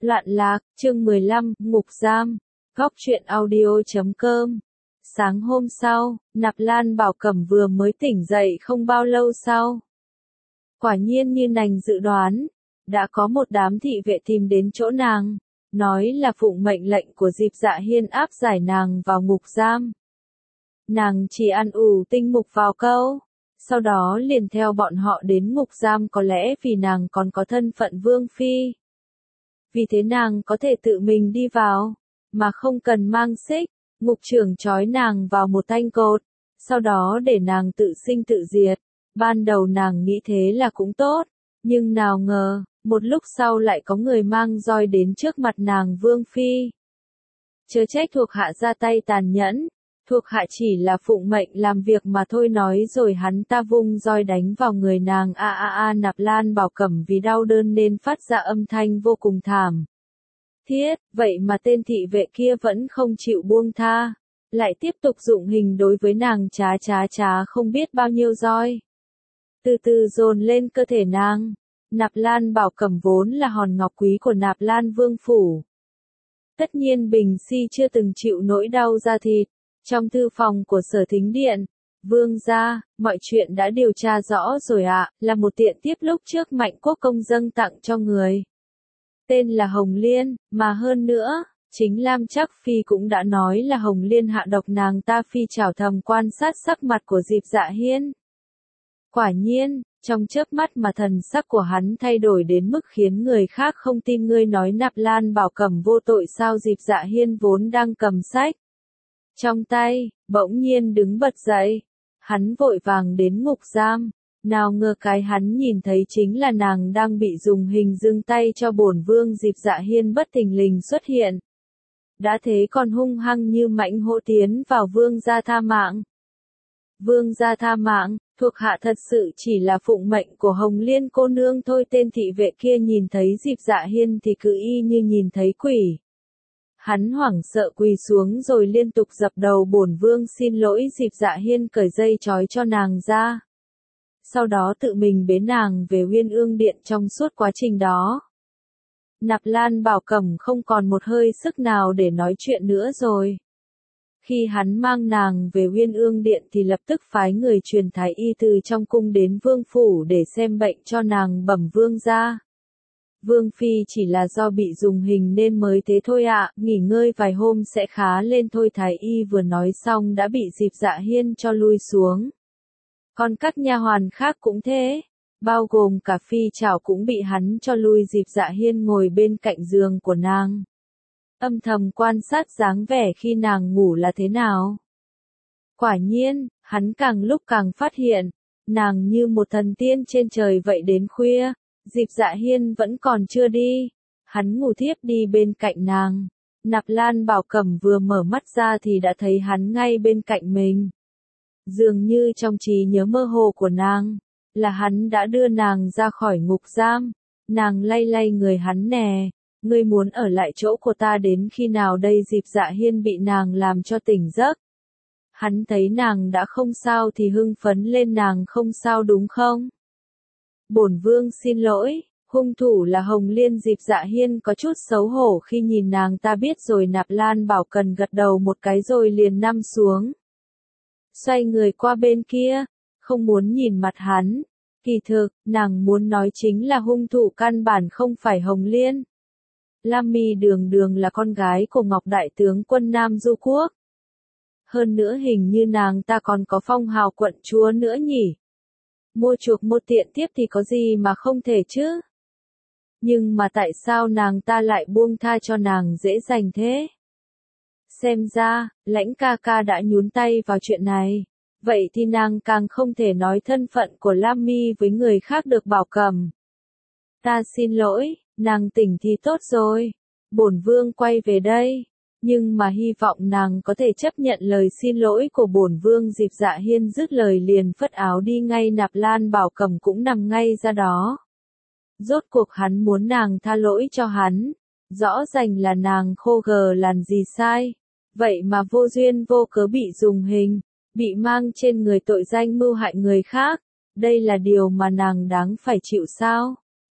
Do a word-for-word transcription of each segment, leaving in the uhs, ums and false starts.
Loạn lạc, chương mười lăm, ngục giam. Góc truyện audio.com. Sáng hôm sau, Nạp Lan Bảo Cẩm vừa mới tỉnh dậy không bao lâu sau. Quả nhiên như nàng dự đoán, đã có một đám thị vệ tìm đến chỗ nàng, nói là phụng mệnh lệnh của Diệp Dạ Hiên áp giải nàng vào ngục giam. Nàng chỉ ăn ủ tinh mục vào câu, sau đó liền theo bọn họ đến ngục giam, có lẽ vì nàng còn có thân phận vương phi. Vì thế nàng có thể tự mình đi vào, mà không cần mang xích. Ngục trưởng trói nàng vào một thanh cột, sau đó để nàng tự sinh tự diệt. Ban đầu nàng nghĩ thế là cũng tốt, nhưng nào ngờ, một lúc sau lại có người mang roi đến trước mặt nàng vương phi. Chớ trách thuộc hạ ra tay tàn nhẫn, thuộc hạ chỉ là phụng mệnh làm việc mà thôi, nói rồi hắn ta vung roi đánh vào người nàng. A a a Nạp Lan Bảo Cẩm vì đau đớn nên phát ra âm thanh vô cùng thảm thiết, vậy mà tên thị vệ kia vẫn không chịu buông tha, lại tiếp tục dụng hình đối với nàng chá chá chá không biết bao nhiêu roi. Từ từ dồn lên cơ thể nàng. Nạp Lan Bảo Cẩm vốn là hòn ngọc quý của Nạp Lan Vương Phủ. Tất nhiên Bình Si chưa từng chịu nỗi đau da thịt. Trong thư phòng của Sở Thính Điện, Vương gia, mọi chuyện đã điều tra rõ rồi ạ, à, là một tiện tiếp lúc trước Mạnh Quốc Công dâng tặng cho người. Tên là Hồng Liên, mà hơn nữa, chính Lam Trác Phi cũng đã nói là Hồng Liên hạ độc nàng ta. Phi chảo thầm quan sát sắc mặt của Diệp Dạ Hiên. Quả nhiên, trong chớp mắt mà thần sắc của hắn thay đổi đến mức khiến người khác không tin. Ngươi nói Nạp Lan Bảo Cẩm vô tội sao? Diệp Dạ Hiên vốn đang cầm sách trong tay, bỗng nhiên đứng bật dậy. Hắn vội vàng đến ngục giam. Nào ngờ cái hắn nhìn thấy chính là nàng đang bị dùng hình dâng tay cho bổn vương. Diệp Dạ Hiên bất thình lình xuất hiện. Đã thế còn hung hăng như mãnh hổ tiến vào. Vương gia tha mạng. Vương gia tha mạng, thuộc hạ thật sự chỉ là phụng mệnh của Hồng Liên cô nương thôi. Tên thị vệ kia nhìn thấy Diệp Dạ Hiên thì cứ y như nhìn thấy quỷ. Hắn hoảng sợ quỳ xuống rồi liên tục dập đầu. Bổn vương xin lỗi. Diệp Dạ Hiên cởi dây trói cho nàng ra. Sau đó tự mình bế nàng về Uyên Ương Điện. Trong suốt quá trình đó, Nạp Lan Bảo Cẩm không còn một hơi sức nào để nói chuyện nữa rồi. Khi hắn mang nàng về Uyên Ương Điện thì lập tức phái người truyền thái y từ trong cung đến vương phủ để xem bệnh cho nàng. Bẩm vương gia, vương phi chỉ là do bị dùng hình nên mới thế thôi ạ, à, nghỉ ngơi vài hôm sẽ khá lên thôi. Thái y vừa nói xong đã bị Diệp Dạ Hiên cho lui xuống. Còn các nha hoàn khác cũng thế, bao gồm cả Phi Chảo cũng bị hắn cho lui. Diệp Dạ Hiên ngồi bên cạnh giường của nàng, âm thầm quan sát dáng vẻ khi nàng ngủ là thế nào. Quả nhiên, hắn càng lúc càng phát hiện, nàng như một thần tiên trên trời vậy. Đến khuya, Diệp Dạ Hiên vẫn còn chưa đi, hắn ngủ thiếp đi bên cạnh nàng. Nạp Lan Bảo Cẩm vừa mở mắt ra thì đã thấy hắn ngay bên cạnh mình. Dường như trong trí nhớ mơ hồ của nàng, là hắn đã đưa nàng ra khỏi ngục giam. Nàng lay lay người hắn. Nè, ngươi muốn ở lại chỗ của ta đến khi nào đây? Diệp Dạ Hiên bị nàng làm cho tỉnh giấc. Hắn thấy nàng đã không sao thì hưng phấn lên. Nàng không sao đúng không? Bổn vương xin lỗi, hung thủ là Hồng Liên. Diệp Dạ Hiên có chút xấu hổ khi nhìn nàng. Ta biết rồi. Nạp Lan Bảo Cẩm gật đầu một cái rồi liền nằm xuống. Xoay người qua bên kia, không muốn nhìn mặt hắn. Kỳ thực, nàng muốn nói chính là hung thủ căn bản không phải Hồng Liên. Lam Mi đường đường là con gái của Ngọc Đại tướng quân Nam Du Quốc. Hơn nữa hình như nàng ta còn có phong hào quận chúa nữa nhỉ. Mua chuộc một tiện tiếp thì có gì mà không thể chứ. Nhưng mà tại sao nàng ta lại buông tha cho nàng dễ dàng thế? Xem ra, Lãnh ca ca đã nhúng tay vào chuyện này. Vậy thì nàng càng không thể nói thân phận của Lam Mi với người khác được. Bảo Cẩm, ta xin lỗi, nàng tỉnh thì tốt rồi. Bổn vương quay về đây. Nhưng mà hy vọng nàng có thể chấp nhận lời xin lỗi của bổn vương. Diệp Dạ Hiên dứt lời liền phất áo đi ngay. Nạp Lan Bảo Cẩm cũng nằm ngay ra đó. Rốt cuộc hắn muốn nàng tha lỗi cho hắn. Rõ ràng là nàng khô gờ làm gì sai. Vậy mà vô duyên vô cớ bị dùng hình, bị mang trên người tội danh mưu hại người khác. Đây là điều mà nàng đáng phải chịu sao?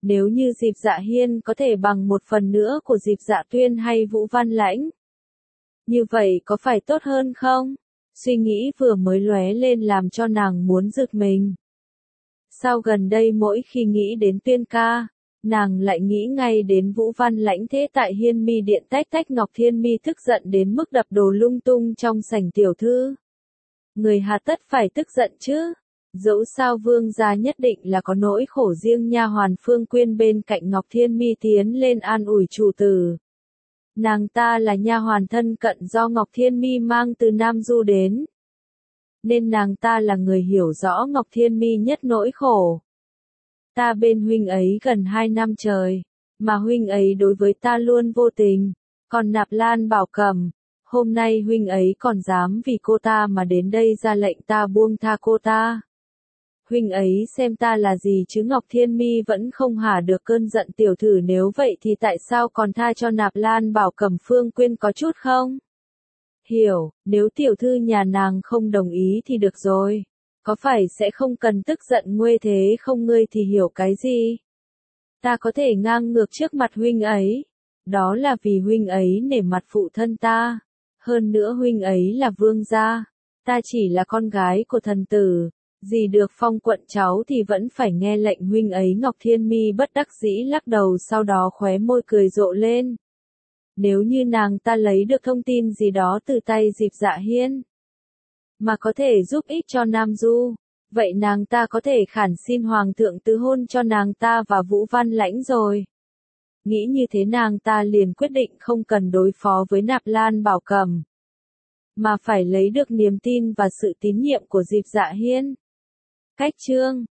Nếu như Diệp Dạ Hiên có thể bằng một phần nữa của Diệp Dạ Tuyên hay Vũ Văn Lãnh, như vậy có phải tốt hơn không? Suy nghĩ vừa mới lóe lên làm cho nàng muốn giật mình. Sao gần đây mỗi khi nghĩ đến Tuyên ca, nàng lại nghĩ ngay đến Vũ Văn Lãnh thế tại Hiên Mi Điện tách tách Ngọc Thiên Mi tức giận đến mức đập đồ lung tung trong sảnh tiểu thư. Người hà tất phải tức giận chứ? Dẫu sao vương gia nhất định là có nỗi khổ riêng. Nha hoàn Phương Quyên bên cạnh Ngọc Thiên Mi tiến lên an ủi chủ tử. Nàng ta là nha hoàn thân cận do Ngọc Thiên Mi mang từ Nam Du đến, nên nàng ta là người hiểu rõ Ngọc Thiên Mi nhất nỗi khổ. Ta bên huynh ấy gần hai năm trời, mà huynh ấy đối với ta luôn vô tình, còn Nạp Lan Bảo Cẩm, hôm nay huynh ấy còn dám vì cô ta mà đến đây ra lệnh ta buông tha cô ta. Huynh ấy xem ta là gì chứ? Ngọc Thiên Mi vẫn không hả được cơn giận tiểu thử, nếu vậy thì tại sao còn tha cho Nạp Lan Bảo Cẩm? Phương Quyên có chút không hiểu, nếu tiểu thư nhà nàng không đồng ý thì được rồi, có phải sẽ không cần tức giận nguê thế không? Ngươi thì hiểu cái gì? Ta có thể ngang ngược trước mặt huynh ấy, đó là vì huynh ấy nể mặt phụ thân ta, hơn nữa huynh ấy là vương gia, ta chỉ là con gái của thần tử. Gì được Phong quận cháu thì vẫn phải nghe lệnh huynh ấy. Ngọc Thiên Mi bất đắc dĩ lắc đầu, sau đó khóe môi cười rộ lên. Nếu như nàng ta lấy được thông tin gì đó từ tay Diệp Dạ Hiên, mà có thể giúp ích cho Nam Du, vậy nàng ta có thể khản xin hoàng thượng tứ hôn cho nàng ta và Vũ Văn Lãnh rồi. Nghĩ như thế nàng ta liền quyết định không cần đối phó với Nạp Lan Bảo Cẩm, mà phải lấy được niềm tin và sự tín nhiệm của Diệp Dạ Hiên. Cách chương